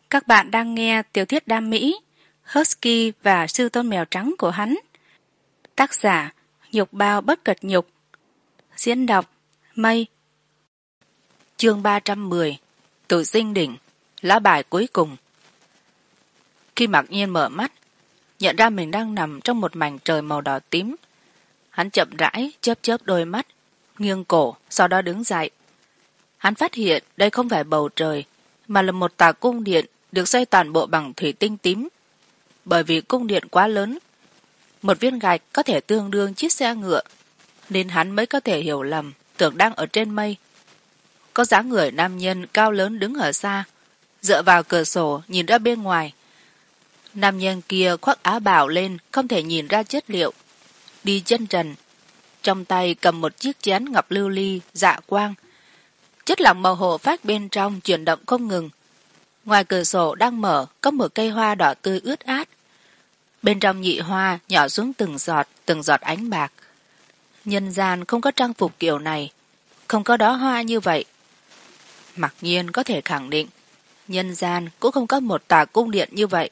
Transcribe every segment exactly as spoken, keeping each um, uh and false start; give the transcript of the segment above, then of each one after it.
Các bạn đang nghe tiểu thuyết đam mỹ Husky và sư tôn mèo trắng của hắn. Tác giả Nhục Bao Bất Cật Nhục. Diễn đọc Mây. Chương ba trăm mười. Tử Dinh Đỉnh. Lá bài cuối cùng. Khi Mạc Nhiên mở mắt, nhận ra mình đang nằm trong một mảnh trời màu đỏ tím. Hắn chậm rãi chớp chớp đôi mắt, nghiêng cổ, sau đó đứng dậy. Hắn phát hiện đây không phải bầu trời, mà là một tòa cung điện được xây toàn bộ bằng thủy tinh tím. Bởi vì cung điện quá lớn, một viên gạch có thể tương đương chiếc xe ngựa, nên hắn mới có thể hiểu lầm, tưởng đang ở trên mây. Có dáng người nam nhân cao lớn đứng ở xa, dựa vào cửa sổ nhìn ra bên ngoài. Nam nhân kia khoác áo bào lên, không thể nhìn ra chất liệu, đi chân trần, trong tay cầm một chiếc chén ngọc lưu ly dạ quang. Chất lỏng màu hồ phách bên trong chuyển động không ngừng. Ngoài cửa sổ đang mở có một cây hoa đỏ tươi ướt át. Bên trong nhị hoa nhỏ xuống từng giọt, từng giọt ánh bạc. Nhân gian không có trang phục kiểu này, không có đóa hoa như vậy. Mặc nhiên có thể khẳng định, nhân gian cũng không có một tòa cung điện như vậy.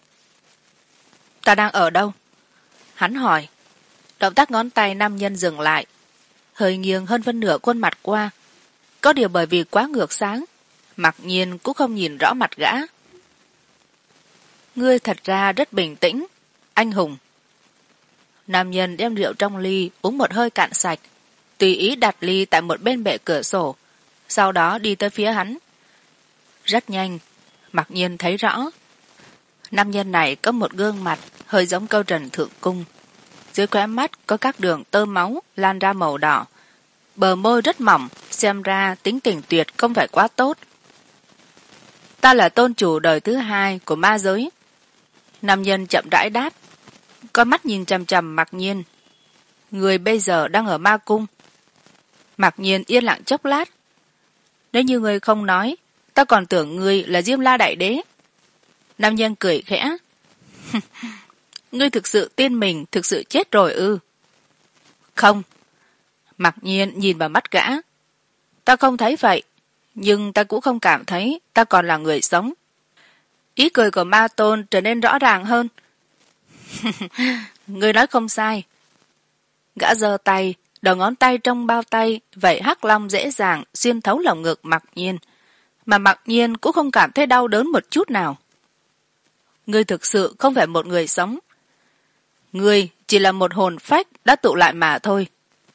Ta đang ở đâu? Hắn hỏi. Động tác ngón tay nam nhân dừng lại, hơi nghiêng hơn phân nửa khuôn mặt qua. Có điều bởi vì quá ngược sáng, Mặc nhiên cũng không nhìn rõ mặt gã. Ngươi thật ra rất bình tĩnh, anh hùng. Nam nhân đem rượu trong ly uống một hơi cạn sạch, tùy ý đặt ly tại một bên bệ cửa sổ, sau đó đi tới phía hắn. Rất nhanh, Mặc nhiên thấy rõ. Nam nhân này có một gương mặt hơi giống câu trần thượng cung. Dưới khóe mắt có các đường tơ máu lan ra màu đỏ. Bờ môi rất mỏng, xem ra tính tình tuyệt không phải quá tốt. Ta là tôn chủ đời thứ hai của ma giới. Nam nhân chậm rãi đáp, con mắt nhìn chằm chằm Mặc nhiên. Người bây giờ đang ở ma cung. Mặc nhiên yên lặng chốc lát. Nếu như người không nói, ta còn tưởng người là Diêm La Đại Đế. Nam nhân cười khẽ. Ngươi thực sự tin mình thực sự chết rồi ư? Không. Mặc nhiên nhìn vào mắt gã. Ta không thấy vậy, nhưng ta cũng không cảm thấy ta còn là người sống. Ý cười của ma tôn trở nên rõ ràng hơn. Ngươi nói không sai. Gã giơ tay, đầu ngón tay trong bao tay vậy hắc long dễ dàng xuyên thấu lồng ngực Mặc nhiên, mà Mặc nhiên cũng không cảm thấy đau đớn một chút nào. Ngươi thực sự không phải một người sống. Ngươi chỉ là một hồn phách đã tụ lại mà thôi.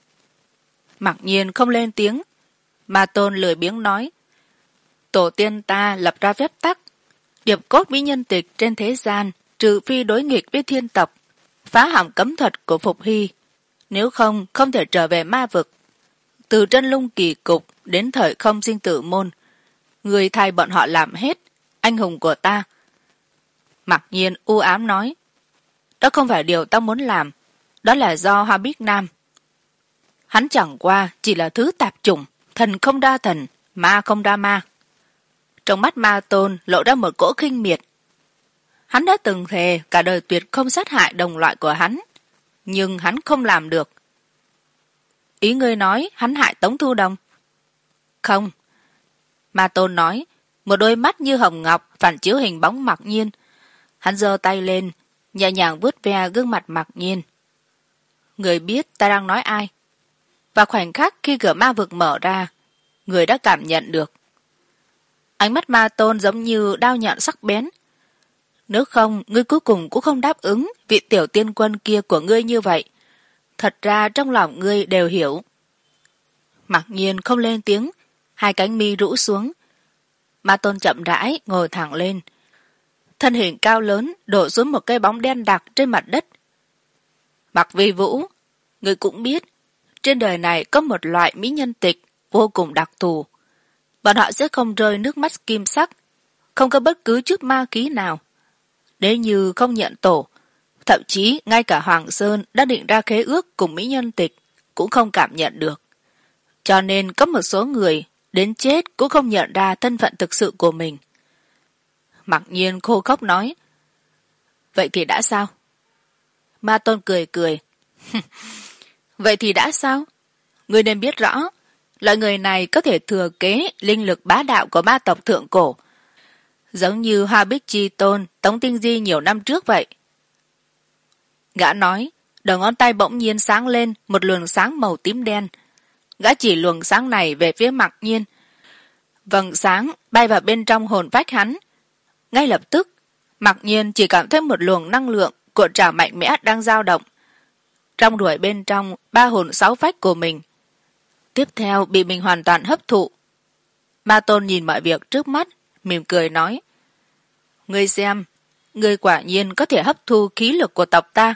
Mặc nhiên không lên tiếng. Ma tôn lười biếng nói. Tổ tiên ta lập ra phép tắc. Điệp cốt mỹ nhân tịch trên thế gian trừ phi đối nghịch với thiên tộc, phá hỏng cấm thuật của Phục Hy. Nếu không, không thể trở về ma vực. Từ chân lung kỳ cục đến thời không sinh tử môn, người thay bọn họ làm hết. Anh hùng của ta. Mặc nhiên u ám nói. Đó không phải điều ta muốn làm. Đó là do Hoa Bích Nam. Hắn chẳng qua chỉ là thứ tạp chủng, thần không đa thần, ma không đa ma. Trong mắt ma tôn lộ ra một cỗ khinh miệt. Hắn đã từng thề cả đời tuyệt không sát hại đồng loại của hắn, nhưng hắn không làm được. Ý ngươi nói hắn hại Tống Thu Đồng? Không. Ma tôn nói, một đôi mắt như hồng ngọc phản chiếu hình bóng Mặc nhiên. Hắn giơ tay lên, nhẹ nhàng vuốt ve gương mặt Mặc nhiên. Người biết ta đang nói ai? Và khoảnh khắc khi cửa ma vực mở ra, người đã cảm nhận được. Ánh mắt ma tôn giống như đao nhọn sắc bén. Nếu không, ngươi cuối cùng cũng không đáp ứng vị tiểu tiên quân kia của ngươi như vậy. Thật ra trong lòng ngươi đều hiểu. Mặc nhiên không lên tiếng, hai cánh mi rũ xuống. Ma tôn chậm rãi ngồi thẳng lên. Thân hình cao lớn đổ xuống một cái bóng đen đặc trên mặt đất. Mặc Vi Vũ, ngươi cũng biết, trên đời này có một loại mỹ nhân tịch vô cùng đặc thù. Bọn họ sẽ không rơi nước mắt kim sắc, không có bất cứ chút ma khí nào. Nếu như không nhận tổ, thậm chí ngay cả Hoàng Sơn đã định ra khế ước cùng mỹ nhân tịch cũng không cảm nhận được. Cho nên có một số người đến chết cũng không nhận ra thân phận thực sự của mình. Mặc nhiên khô khốc nói. Vậy thì đã sao? Ma tôn cười cười. Vậy thì đã sao? Ngươi nên biết rõ, loại người này có thể thừa kế linh lực bá đạo của ma tộc thượng cổ. Giống như Hoa Bích Chi Tôn, Tống Tinh Di nhiều năm trước vậy. Gã nói, đầu ngón tay bỗng nhiên sáng lên một luồng sáng màu tím đen. Gã chỉ luồng sáng này về phía Mặc Nhiên. Vầng sáng bay vào bên trong hồn phách hắn. Ngay lập tức, Mặc Nhiên chỉ cảm thấy một luồng năng lượng cuộn trào mạnh mẽ đang dao động, trong đuổi bên trong ba hồn sáu phách của mình. Tiếp theo bị mình hoàn toàn hấp thụ. Ma Tôn nhìn mọi việc trước mắt, mỉm cười nói, ngươi xem, ngươi quả nhiên có thể hấp thu khí lực của tộc ta.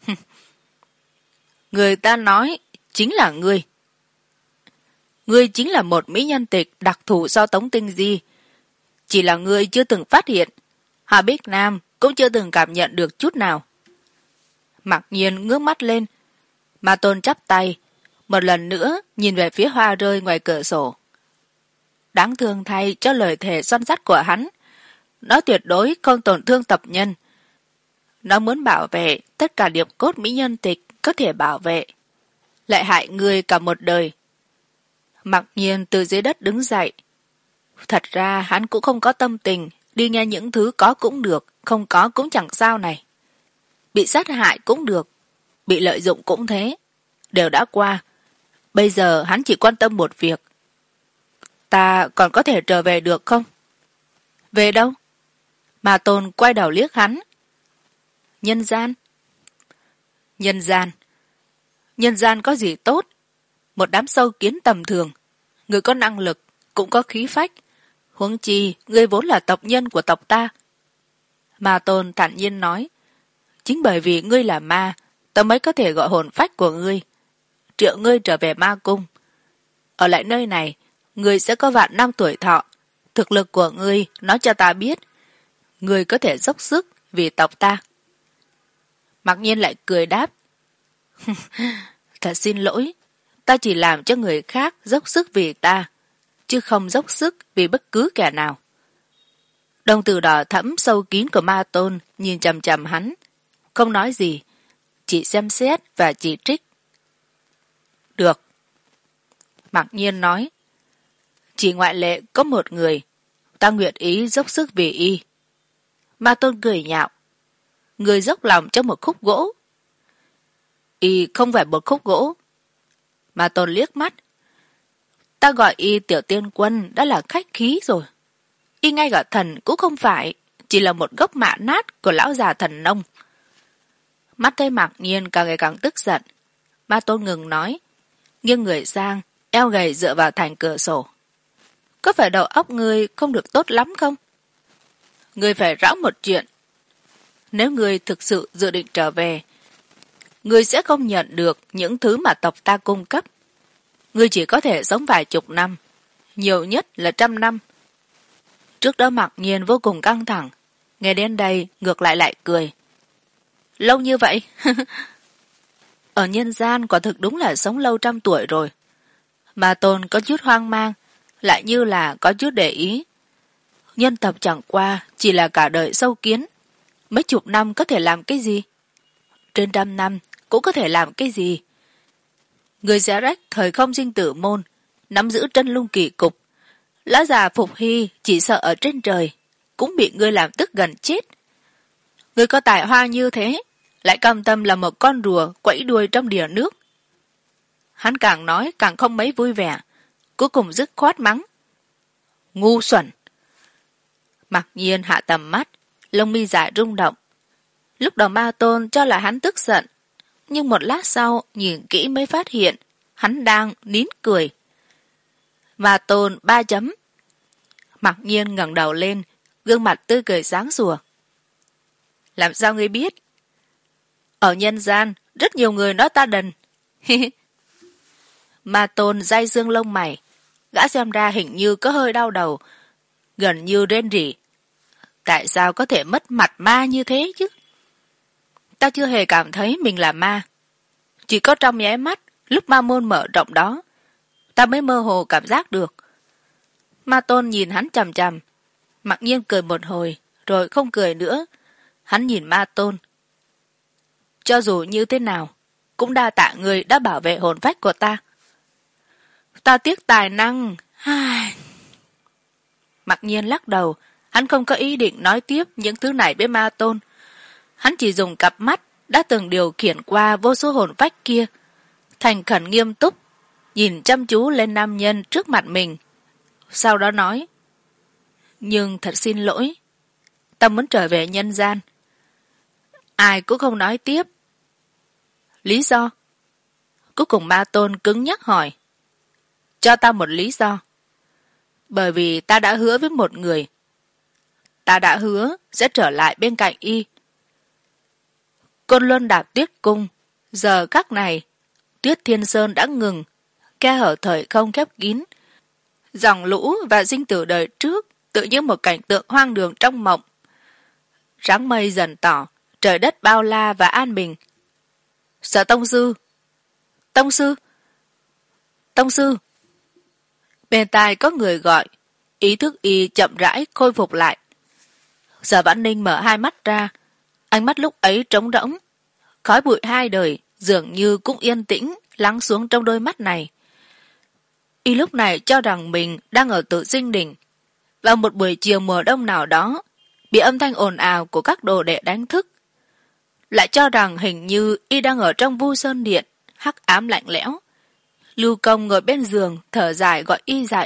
Người ta nói chính là ngươi. Ngươi chính là một mỹ nhân tịch đặc thù do Tống Tinh Di. Chỉ là ngươi chưa từng phát hiện, Hà Bích Nam cũng chưa từng cảm nhận được chút nào. Mặc Nhiên ngước mắt lên, Ma Tôn chắp tay, một lần nữa nhìn về phía hoa rơi ngoài cửa sổ. Đáng thương thay cho lời thề son sắt của hắn, nó tuyệt đối không tổn thương tộc nhân. Nó muốn bảo vệ tất cả điệp cốt mỹ nhân tịch có thể bảo vệ, lại hại người cả một đời. Mặc Nhiên từ dưới đất đứng dậy. Thật ra hắn cũng không có tâm tình đi nghe những thứ có cũng được, không có cũng chẳng sao này. Bị sát hại cũng được, bị lợi dụng cũng thế, đều đã qua. Bây giờ hắn chỉ quan tâm một việc. Ta còn có thể trở về được không? Về đâu? Ma Tôn quay đầu liếc hắn. Nhân gian. Nhân gian. Nhân gian có gì tốt? Một đám sâu kiến tầm thường. Người có năng lực, cũng có khí phách. Huống chi, ngươi vốn là tộc nhân của tộc ta. Ma Tôn thản nhiên nói, chính bởi vì ngươi là ma, ta mới có thể gọi hồn phách của ngươi, triệu ngươi trở về ma cung. Ở lại nơi này, ngươi sẽ có vạn năm tuổi thọ. Thực lực của ngươi nói cho ta biết, ngươi có thể dốc sức vì tộc ta. Mặc Nhiên lại cười đáp, thật xin lỗi, ta chỉ làm cho người khác dốc sức vì ta, chứ không dốc sức vì bất cứ kẻ nào. Đồng tử đỏ thẫm sâu kín của Ma Tôn nhìn chằm chằm hắn, không nói gì, chỉ xem xét và chỉ trích. Được. Mặc Nhiên nói, chỉ ngoại lệ có một người, ta nguyện ý dốc sức vì y. Ma Tôn cười nhạo, người dốc lòng cho một khúc gỗ. Y không phải một khúc gỗ. Ma Tôn liếc mắt, ta gọi y Tiểu Tiên Quân đã là khách khí rồi. Y ngay cả thần cũng không phải, chỉ là một gốc mạ nát của lão già thần nông. Mắt thấy Mặc Nhiên càng ngày càng tức giận. Ma Tôn ngừng nói, nghiêng người sang, eo gầy dựa vào thành cửa sổ. Có phải đầu óc ngươi không được tốt lắm không? Ngươi phải rõ một chuyện. Nếu ngươi thực sự dự định trở về, ngươi sẽ không nhận được những thứ mà tộc ta cung cấp. Ngươi chỉ có thể sống vài chục năm, nhiều nhất là trăm năm. Trước đó Mặc Nhiên vô cùng căng thẳng, nghe đến đây ngược lại lại cười. Lâu như vậy? Ở nhân gian quả thực đúng là sống lâu trăm tuổi rồi. Ma Tôn có chút hoang mang, lại như là có chút để ý. Nhân tộc chẳng qua chỉ là cả đời sâu kiến, mấy chục năm có thể làm cái gì? Trên trăm năm cũng có thể làm cái gì? Người xé rách thời không sinh tử môn, nắm giữ chân lung kỳ cục. Lão già Phục Hy chỉ sợ ở trên trời, cũng bị ngươi làm tức gần chết. Ngươi có tài hoa như thế, lại cam tâm là một con rùa quẫy đuôi trong đìa nước. Hắn càng nói càng không mấy vui vẻ, cuối cùng dứt khoát mắng. Ngu xuẩn! Mặc Nhiên hạ tầm mắt, lông mi dài rung động. Lúc đầu Ma Tôn cho là hắn tức giận, nhưng một lát sau nhìn kỹ mới phát hiện hắn đang nín cười. Ma Tôn ba chấm. Mặc Nhiên ngẩng đầu lên, gương mặt tươi cười sáng sủa. Làm sao ngươi biết? Ở nhân gian, rất nhiều người nói ta đần. Ma Tôn day dương lông mày, gã xem ra hình như có hơi đau đầu, gần như rên rỉ. Tại sao có thể mất mặt ma như thế chứ? Ta chưa hề cảm thấy mình là ma. Chỉ có trong nháy mắt, lúc ma môn mở rộng đó, ta mới mơ hồ cảm giác được. Ma Tôn nhìn hắn chằm chằm, Mặc Nhiên cười một hồi, rồi không cười nữa. Hắn nhìn Ma Tôn. Cho dù như thế nào, cũng đa tạ người đã bảo vệ hồn phách của ta. Ta tiếc tài năng. Mặc Nhiên lắc đầu, Hắn không có ý định nói tiếp những thứ này với Ma Tôn. Hắn chỉ dùng cặp mắt đã từng điều khiển qua vô số hồn phách kia, thành khẩn nghiêm túc, nhìn chăm chú lên nam nhân trước mặt mình. Sau đó nói, nhưng thật xin lỗi, ta muốn trở về nhân gian. Ai cũng không nói tiếp. Lý do? Cuối cùng Ma Tôn cứng nhắc hỏi. Cho ta một lý do. Bởi vì ta đã hứa với một người. Ta đã hứa sẽ trở lại bên cạnh y. Côn Luân Đạp Tuyết Cung, giờ khắc này, Tuyết Thiên Sơn đã ngừng, khe hở thời không khép kín. Dòng lũ và sinh tử đời trước tự như một cảnh tượng hoang đường trong mộng. Ráng mây dần tỏ, trời đất bao la và an bình. Sở Tông Sư! Tông Sư! Tông Sư! Bên tai có người gọi, ý thức y chậm rãi khôi phục lại. Sở Vãn Ninh mở hai mắt ra, ánh mắt lúc ấy trống rỗng. Khói bụi hai đời dường như cũng yên tĩnh lắng xuống trong đôi mắt này. Y lúc này cho rằng mình đang ở Tự Sinh Đỉnh. Vào một buổi chiều mùa đông nào đó, bị âm thanh ồn ào của các đồ đệ đánh thức. Lại cho rằng hình như y đang ở trong Vu Sơn Điện, hắc ám lạnh lẽo. Lưu Công ngồi bên giường thở dài gọi y dậy.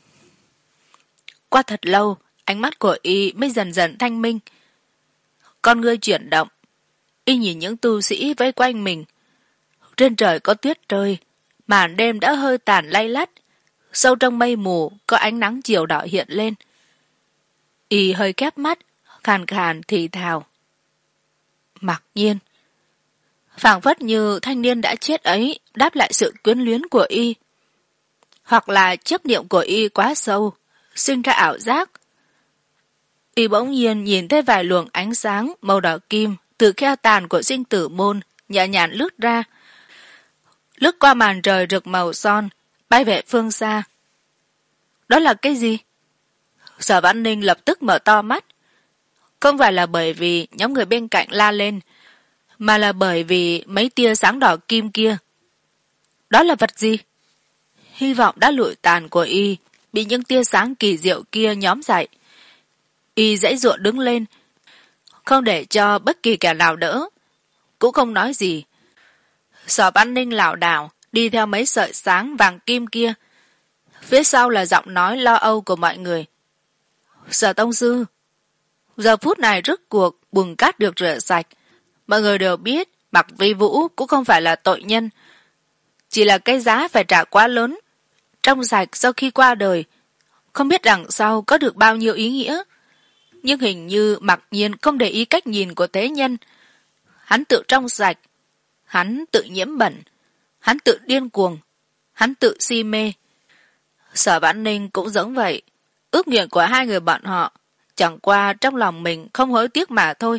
Qua thật lâu, ánh mắt của y mới dần dần thanh minh. Con ngươi chuyển động, y nhìn những tu sĩ vây quanh mình. Trên trời có tuyết rơi, màn đêm đã hơi tàn lay lắt, sâu trong mây mù có ánh nắng chiều đỏ hiện lên. Y hơi khép mắt, khàn khàn thì thào. Mặc Nhiên. Phảng phất như thanh niên đã chết ấy đáp lại sự quyến luyến của y. Hoặc là chấp niệm của y quá sâu, sinh ra ảo giác. Y bỗng nhiên nhìn thấy vài luồng ánh sáng màu đỏ kim từ khe tàn của sinh tử môn nhẹ nhàng lướt ra, lướt qua màn trời rực màu son, bay về phương xa. Đó là cái gì? Sở Vãn Ninh lập tức mở to mắt. Không phải là bởi vì nhóm người bên cạnh la lên, mà là bởi vì mấy tia sáng đỏ kim kia. Đó là vật gì? Hy vọng đã lụi tàn của y bị những tia sáng kỳ diệu kia nhóm dậy. Y dãy dụa đứng lên, không để cho bất kỳ kẻ nào đỡ, cũng không nói gì. Sở Vãn Ninh lảo đảo đi theo mấy sợi sáng vàng kim kia. Phía sau là giọng nói lo âu của mọi người. Sở Tông Sư! Giờ phút này rốt cuộc bùn cát được rửa sạch. Mọi người đều biết Mạc Vi Vũ cũng không phải là tội nhân, chỉ là cái giá phải trả quá lớn. Trong sạch sau khi qua đời, không biết đằng sau có được bao nhiêu ý nghĩa. Nhưng hình như Mặc Nhiên không để ý cách nhìn của thế nhân. Hắn tự trong sạch, hắn tự nhiễm bẩn, hắn tự điên cuồng, hắn tự si mê. Sở Vãn Ninh cũng giống vậy. Ước nguyện của hai người bọn họ chẳng qua trong lòng mình không hối tiếc mà thôi.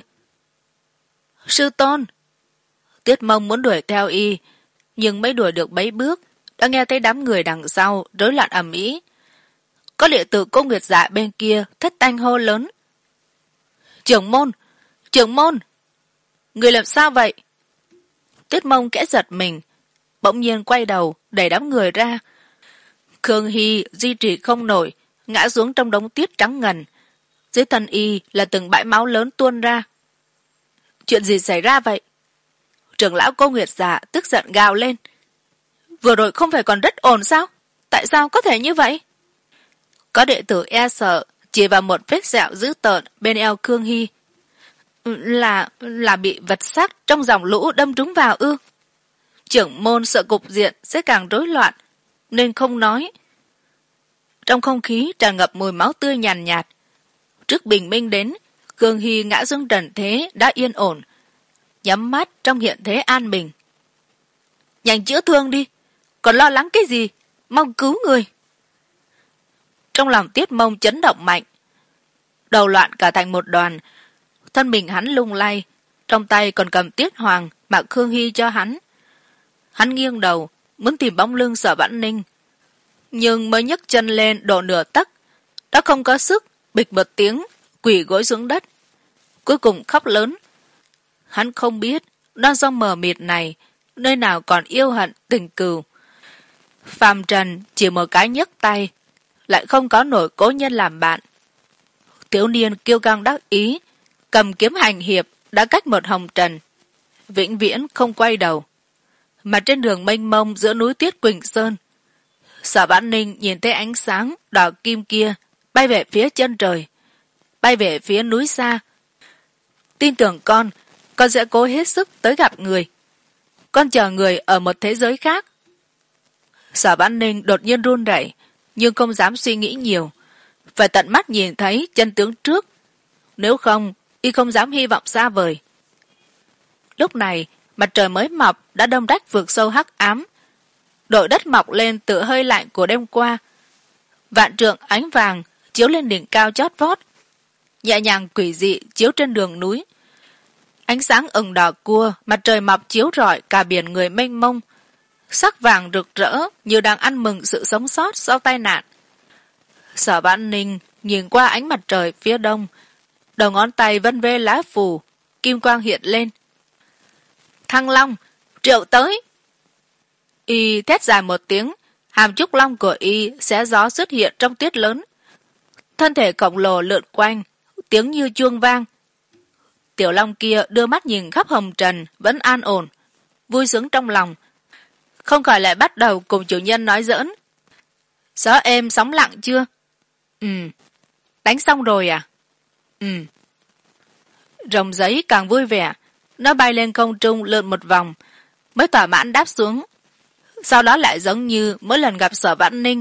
Sư Tôn! Tiết Mông muốn đuổi theo y, nhưng mới đuổi được mấy bước đã nghe thấy đám người đằng sau rối loạn ầm ĩ. Có đệ tử Cô Nguyệt Dạ bên kia thất thanh hô lớn. Trưởng môn! Trưởng môn! Người làm sao vậy? Tiết Mông kẽ giật mình, bỗng nhiên quay đầu đẩy đám người ra. Khương Hy duy trì không nổi, ngã xuống trong đống tuyết trắng ngần. Dưới thân y là từng bãi máu lớn tuôn ra. Chuyện gì xảy ra vậy? Trưởng lão Cô Nguyệt Dạ tức giận gào lên. Vừa rồi không phải còn rất ổn sao? Tại sao có thể như vậy? Có đệ tử e sợ chỉ vào một vết sẹo dữ tợn bên eo Khương Hy. Là là bị vật sắc trong dòng lũ đâm trúng vào ư? Trưởng môn sợ cục diện sẽ càng rối loạn nên không nói. Trong không khí tràn ngập mùi máu tươi nhàn nhạt, nhạt. Trước bình minh đến, Khương Hy ngã xuống trần thế đã yên ổn, nhắm mắt trong hiện thế an bình. Nhanh chữa thương đi, còn lo lắng cái gì? Mong cứu người. Trong lòng Tiết Mông chấn động mạnh, đầu loạn cả thành một đoàn. Thân mình hắn lung lay, trong tay còn cầm Tiết Hoàng mà Khương Hy cho hắn. Hắn nghiêng đầu muốn tìm bóng lưng Sở Vãn Ninh, nhưng mới nhấc chân lên độ nửa tấc đã không có sức, bịch một tiếng quỳ gối xuống đất, cuối cùng khóc lớn. Hắn không biết non sông mờ mịt này nơi nào còn yêu hận tình cừu. Phàm trần chỉ một cái nhấc tay lại không có nổi cố nhân làm bạn. Thiếu niên kiêu căng đắc ý, cầm kiếm hành hiệp đã cách một hồng trần, vĩnh viễn không quay đầu. Mà trên đường mênh mông giữa núi tuyết Quỳnh Sơn, Sở Vãn Ninh nhìn thấy ánh sáng đỏ kim kia bay về phía chân trời, bay về phía núi xa. Tin tưởng con, con sẽ cố hết sức tới gặp người. Con chờ người ở một thế giới khác. Sở Vãn Ninh đột nhiên run rẩy, nhưng không dám suy nghĩ nhiều, phải tận mắt nhìn thấy chân tướng trước. Nếu không, y không dám hy vọng xa vời. Lúc này, mặt trời mới mọc đã đông đách vượt sâu hắc ám. Đội đất mọc lên từ hơi lạnh của đêm qua. Vạn trượng ánh vàng chiếu lên đỉnh cao chót vót, nhẹ nhàng quỷ dị chiếu trên đường núi. Ánh sáng ửng đỏ cua, mặt trời mọc chiếu rọi cả biển người mênh mông, sắc vàng rực rỡ như đang ăn mừng sự sống sót sau tai nạn. Sở Vãn Ninh nhìn qua ánh mặt trời phía đông, đầu ngón tay vân vê lá phù, kim quang hiện lên. Thăng Long, triệu tới! Y thét dài một tiếng, hàm trúc long của y xé gió xuất hiện trong tuyết lớn. Thân thể khổng lồ lượn quanh, tiếng như chuông vang. Tiểu long kia đưa mắt nhìn khắp hồng trần vẫn an ổn, vui sướng trong lòng. Không khỏi lại bắt đầu cùng chủ nhân nói giỡn. Gió êm sóng lặng chưa? Ừ. Đánh xong rồi à? Ừ. Rồng giấy càng vui vẻ, nó bay lên không trung lượn một vòng, mới thỏa mãn đáp xuống. Sau đó lại giống như mỗi lần gặp Sở Vãn Ninh.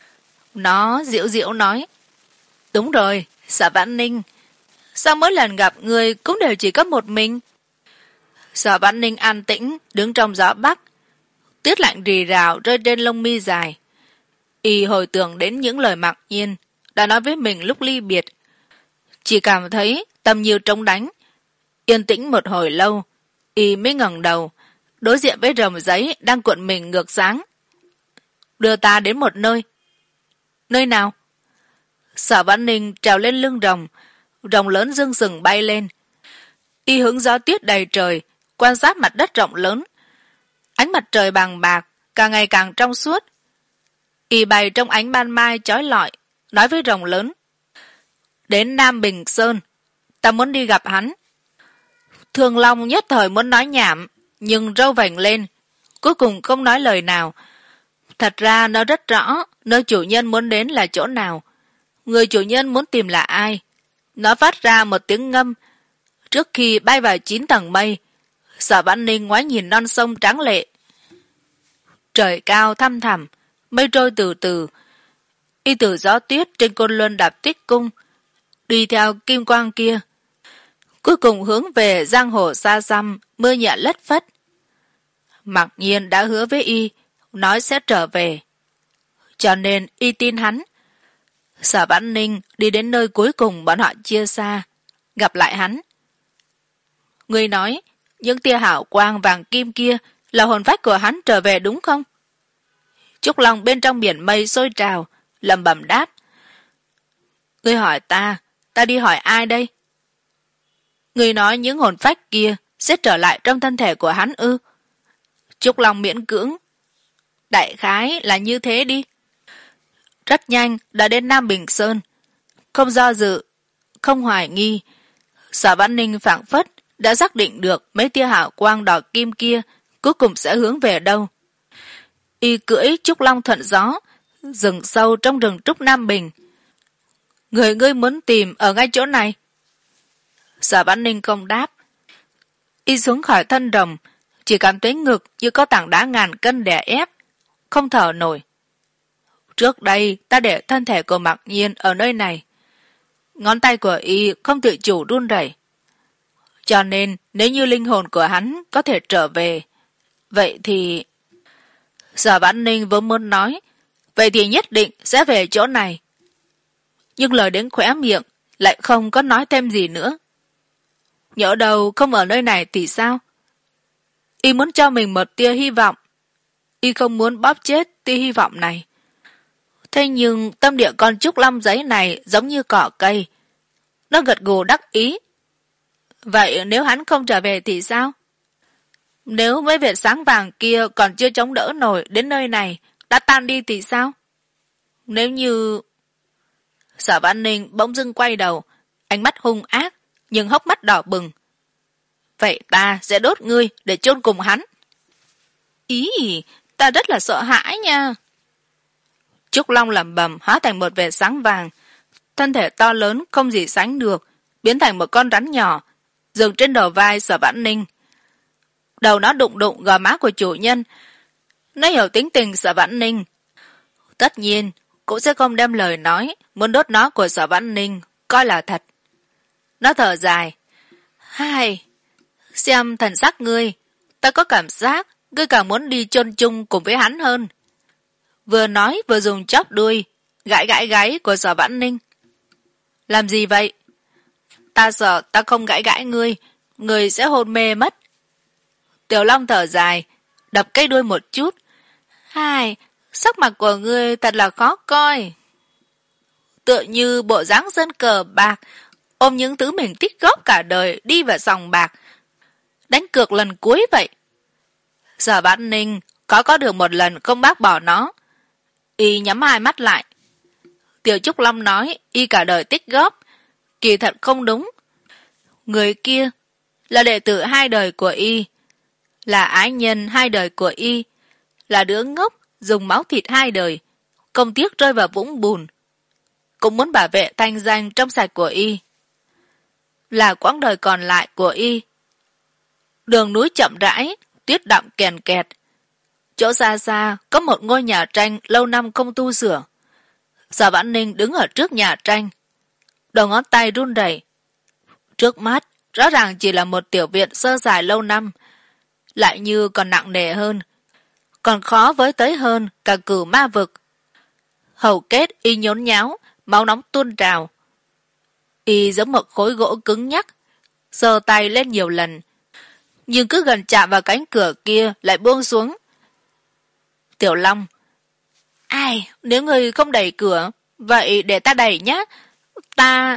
Nó giễu giễu nói. Đúng rồi, Sở Vãn Ninh, sao mỗi lần gặp người cũng đều chỉ có một mình? Sở Vãn Ninh an tĩnh đứng trong gió bắc, tuyết lạnh rì rào rơi trên lông mi dài. Y hồi tưởng đến những lời Mặc Nhiên đã nói với mình lúc ly biệt, chỉ cảm thấy tâm như trống đánh. Yên tĩnh một hồi lâu, Y mới ngẩng đầu, đối diện với rồng giấy đang cuộn mình ngược sáng. Đưa ta đến một nơi. Nơi nào? Sở Vãn Ninh trèo lên lưng rồng, rồng lớn dương sừng bay lên. Y hướng gió tuyết đầy trời, quan sát mặt đất rộng lớn. Ánh mặt trời bằng bạc, càng ngày càng trong suốt. Y bay trong ánh ban mai chói lọi, nói với rồng lớn. Đến Nam Bình Sơn, ta muốn đi gặp hắn. Thường Long nhất thời muốn nói nhảm, nhưng râu vành lên, cuối cùng không nói lời nào. Thật ra nó rất rõ nơi chủ nhân muốn đến là chỗ nào, người chủ nhân muốn tìm là ai. Nó phát ra một tiếng ngâm. Trước khi bay vào chín tầng mây, Sở Vãn Ninh ngoái nhìn non sông tráng lệ. Trời cao thăm thẳm, mây trôi từ từ. Y từ gió tuyết trên Côn Luân Đạp Tích Cung, đi theo kim quang kia, cuối cùng hướng về giang hồ xa xăm, mưa nhẹ lất phất. Mặc Nhiên đã hứa với Y, nói sẽ trở về, cho nên Y tin hắn. Sở Vãn Ninh đi đến nơi cuối cùng bọn họ chia xa, gặp lại hắn. Người nói, những tia hào quang vàng kim kia là hồn phách của hắn trở về đúng không? Trúc Long bên trong biển mây sôi trào, lẩm bẩm đáp. Ngươi hỏi ta, ta đi hỏi ai đây? Ngươi nói những hồn phách kia sẽ trở lại trong thân thể của hắn ư? Trúc Long miễn cưỡng. Đại khái là như thế đi. Rất nhanh đã đến Nam Bình Sơn. Không do dự, không hoài nghi, Sở Vãn Ninh phảng phất đã xác định được mấy tia hào quang đỏ kim kia cuối cùng sẽ hướng về đâu. Y cưỡi Trúc Long thuận gió, rừng sâu trong rừng trúc Nam Bình. Người ngươi muốn tìm ở ngay chỗ này. Sở Vãn Ninh không đáp. Y xuống khỏi thân rồng, chỉ cảm thấy ngực như có tảng đá ngàn cân đè ép, không thở nổi. Trước đây ta để thân thể của Mặc Nhiên ở nơi này. Ngón tay của Y không tự chủ run rẩy. Cho nên nếu như linh hồn của hắn có thể trở về, vậy thì... Sở Vãn Ninh vốn muốn nói, vậy thì nhất định sẽ về chỗ này. Nhưng lời đến khóe miệng lại không có nói thêm gì nữa. Nhỡ đâu không ở nơi này thì sao? Y muốn cho mình một tia hy vọng. Y không muốn bóp chết tia hy vọng này. Thế nhưng tâm địa con Trúc Long giấy này giống như cỏ cây. Nó gật gù đắc ý. Vậy nếu hắn không trở về thì sao? Nếu mấy vệt sáng vàng kia còn chưa chống đỡ nổi đến nơi này, đã tan đi thì sao? Nếu như... Sở Vãn Ninh bỗng dưng quay đầu, ánh mắt hung ác nhưng hốc mắt đỏ bừng. Vậy ta sẽ đốt ngươi để chôn cùng hắn. Ý, ta rất là sợ hãi nha. Trúc Long lẩm bẩm hóa thành một vệt sáng vàng, thân thể to lớn không gì sánh được, biến thành một con rắn nhỏ, dừng trên đầu vai Sở Vãn Ninh. Đầu nó đụng đụng gò má của chủ nhân. Nó hiểu tính tình Sở Vãn Ninh, tất nhiên cũng sẽ không đem lời nói muốn đốt nó của Sở Vãn Ninh coi là thật. Nó thở dài. Hai, xem thần sắc ngươi, ta có cảm giác ngươi càng muốn đi chôn chung cùng với hắn hơn. Vừa nói vừa dùng chóp đuôi gãi gãi gáy của Sở Vãn Ninh. Làm gì vậy? Ta sợ ta không gãi gãi ngươi, ngươi sẽ hôn mê mất. Tiểu Long thở dài, đập cái đuôi một chút. Hai, sắc mặt của ngươi thật là khó coi. Tựa như bộ dáng dân cờ bạc, ôm những thứ mình tích góp cả đời đi vào sòng bạc, đánh cược lần cuối vậy. Sở Vãn Ninh có có được một lần không bác bỏ nó. Y nhắm hai mắt lại. Tiểu Trúc Long nói y cả đời tích góp, kỳ thật không đúng. Người kia là đệ tử hai đời của y, là ái nhân hai đời của y, là đứa ngốc dùng máu thịt hai đời, không tiếc rơi vào vũng bùn, cũng muốn bảo vệ thanh danh trong sạch của y. Là quãng đời còn lại của y. Đường núi chậm rãi, tuyết đọng kèn kẹt. Chỗ xa xa có một ngôi nhà tranh lâu năm không tu sửa. Sở Vãn Ninh đứng ở trước nhà tranh, đầu ngón tay run rẩy. Trước mắt rõ ràng chỉ là một tiểu viện sơ sài lâu năm, lại như còn nặng nề hơn, còn khó với tới hơn cả cửu ma vực. Hầu kết y nhốn nháo, máu nóng tuôn trào. Y giống một khối gỗ cứng nhắc, giơ tay lên nhiều lần, nhưng cứ gần chạm vào cánh cửa kia lại buông xuống. Tiểu Long, ai, nếu người không đẩy cửa, vậy để ta đẩy nhé. Ta...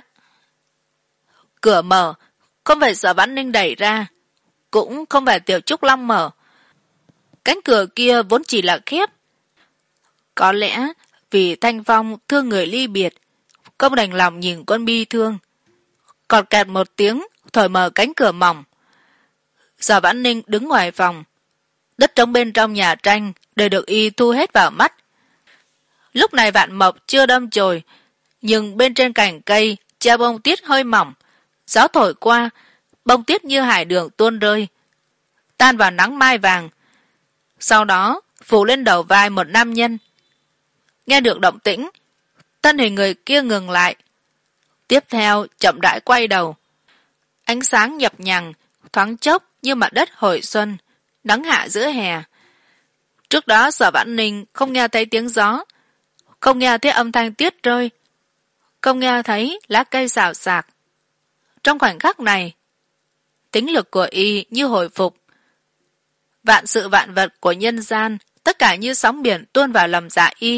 Cửa mở, không phải Sở Vãn Ninh đẩy ra, cũng không phải Tiểu Trúc Long mở. Cánh cửa kia vốn chỉ là khép. Có lẽ vì Thanh Phong thương người ly biệt, không đành lòng nhìn con bi thương, còn kẹt một tiếng thổi mở cánh cửa mỏng. Sở Vãn Ninh đứng ngoài phòng, đất trống bên trong nhà tranh đều được y thu hết vào mắt. Lúc này vạn mộc chưa đâm chồi, nhưng bên trên cành cây treo bông tuyết hơi mỏng, gió thổi qua, bông tuyết như hải đường tuôn rơi, tan vào nắng mai vàng. Sau đó phủ lên đầu vai một nam nhân. Nghe được động tĩnh, thân hình người kia ngừng lại, tiếp theo chậm rãi quay đầu. Ánh sáng nhập nhằng, thoáng chốc như mặt đất hồi xuân, nắng hạ giữa hè. Trước đó Sở Vãn Ninh không nghe thấy tiếng gió, không nghe thấy âm thanh tuyết rơi, không nghe thấy lá cây xào xạc. Trong khoảnh khắc này, tính lực của y như hồi phục. Vạn sự vạn vật của nhân gian, tất cả như sóng biển tuôn vào lòng dạ y.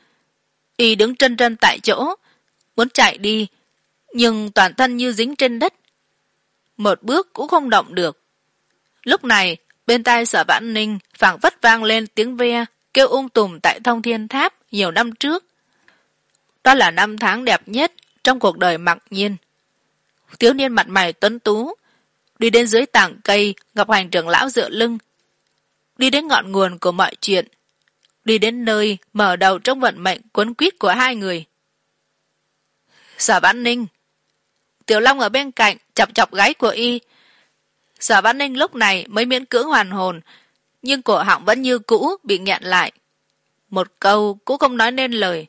Y đứng trân trân tại chỗ, muốn chạy đi, nhưng toàn thân như dính trên đất, một bước cũng không động được. Lúc này, bên tai Sở Vãn Ninh phảng phất vang lên tiếng ve kêu ung tùm tại Thông Thiên Tháp nhiều năm trước. Đó là năm tháng đẹp nhất trong cuộc đời Mặc Nhiên. Thiếu niên mặt mày tuấn tú, đi đến dưới tảng cây Ngọc Hành trưởng lão dựa lưng, đi đến ngọn nguồn của mọi chuyện, đi đến nơi mở đầu trong vận mệnh quấn quýt của hai người. Sở Vãn Ninh. Tiểu Long ở bên cạnh chọc chọc gáy của y. Sở Vãn Ninh lúc này mới miễn cưỡng hoàn hồn, nhưng cổ họng vẫn như cũ bị nghẹn lại, một câu cũng không nói nên lời.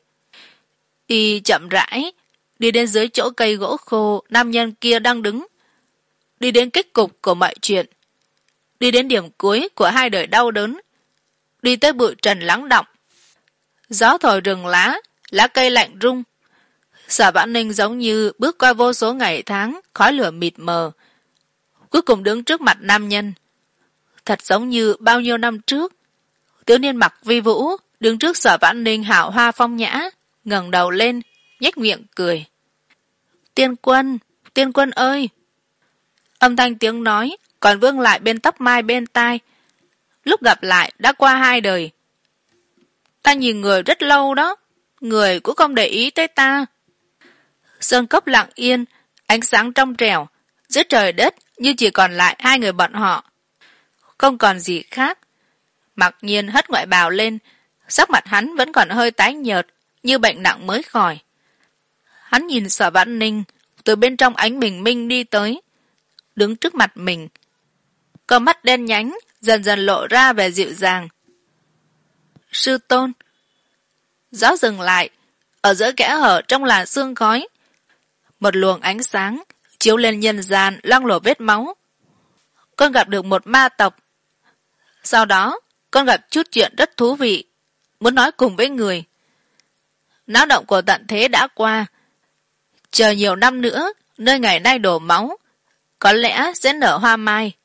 Y chậm rãi đi đến dưới chỗ cây gỗ khô nam nhân kia đang đứng, đi đến kết cục của mọi chuyện, đi đến điểm cuối của hai đời đau đớn, đi tới bụi trần lắng đọng. Gió thổi rừng lá, lá cây lạnh rung. Sở Vãn Ninh giống như bước qua vô số ngày tháng khói lửa mịt mờ, cuối cùng đứng trước mặt nam nhân. Thật giống như bao nhiêu năm trước, thiếu niên mặc vi vũ đứng trước Sở Vãn Ninh hảo hoa phong nhã, ngẩng đầu lên, nhếch miệng cười. Tiên Quân, Tiên Quân ơi! Âm thanh tiếng nói còn vương lại bên tóc mai bên tai. Lúc gặp lại đã qua hai đời. Ta nhìn người rất lâu đó, người cũng không để ý tới ta. Sơn cốc lặng yên, ánh sáng trong trẻo giữa trời đất, như chỉ còn lại hai người bọn họ, không còn gì khác. Mặc nhiên hất ngoại bào lên, sắc mặt hắn vẫn còn hơi tái nhợt, như bệnh nặng mới khỏi. Hắn nhìn Sở Vãn Ninh từ bên trong ánh bình minh đi tới, đứng trước mặt mình. Con mắt đen nhánh dần dần lộ ra vẻ dịu dàng. Sư tôn. Gió dừng lại, ở giữa kẽ hở trong làn sương khói, một luồng ánh sáng chiếu lên nhân gian loang lổ vết máu. Con gặp được một ma tộc. Sau đó con gặp chút chuyện rất thú vị, muốn nói cùng với người. Náo động của tận thế đã qua, chờ nhiều năm nữa, nơi ngày nay đổ máu có lẽ sẽ nở hoa mai.